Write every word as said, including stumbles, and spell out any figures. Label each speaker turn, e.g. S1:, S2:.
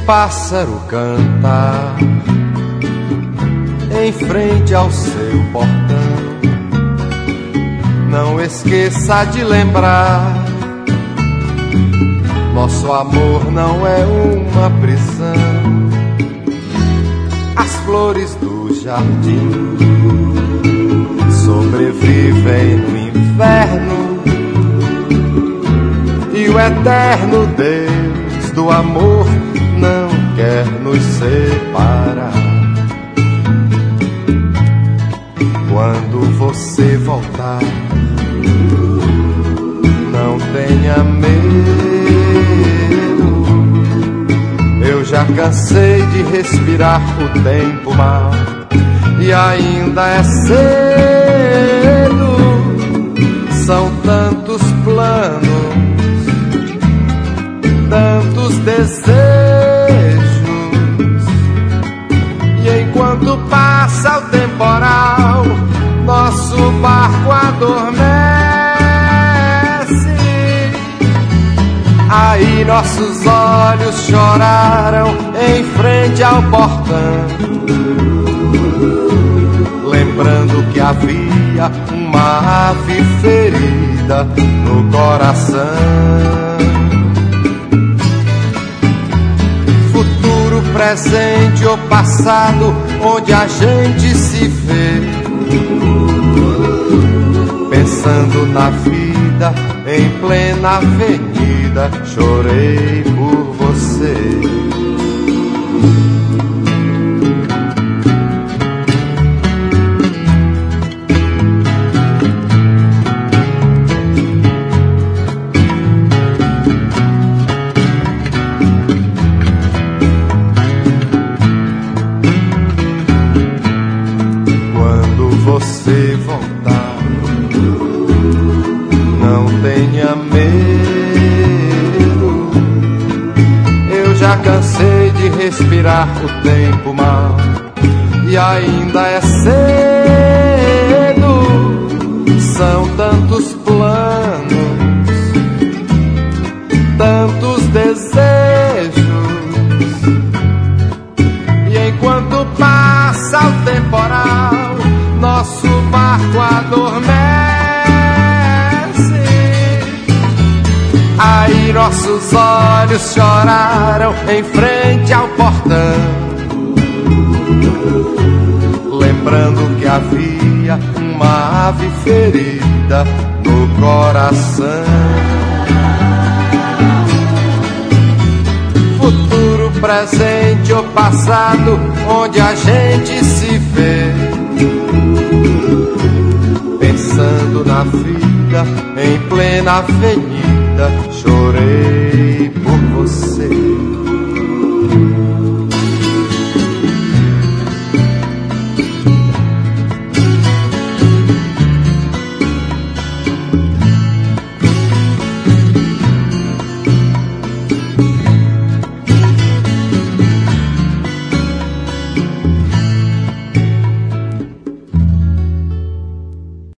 S1: pássaro cantar em frente ao seu portão. Não esqueça de lembrar, nosso amor não é uma prisão. As flores do jardim sobrevivem no inverno, e o eterno Deus do amor não quer nos separar. Quando você voltar, não tenha medo, eu já cansei de respirar o tempo mal, e ainda é cedo. São tantos planos, tantos desejos, e enquanto passa o temporal, nosso barco adormece. Aí nossos olhos choraram em frente ao portão, lembrando que havia uma ave ferida no coração. Futuro, presente ou passado, onde a gente se vê, pensando na vida em plena avenida, chorei por você. Você voltar, não tenha medo, eu já cansei de respirar o tempo mal, e ainda é cedo. São tantos planos, tantos desejos, e enquanto passa o temporal, nosso barco adormece. Aí nossos olhos choraram em frente ao portão, lembrando que havia uma ave ferida no coração. Futuro, presente ou passado, onde a gente se vê, pensando na vida em plena avenida, chorei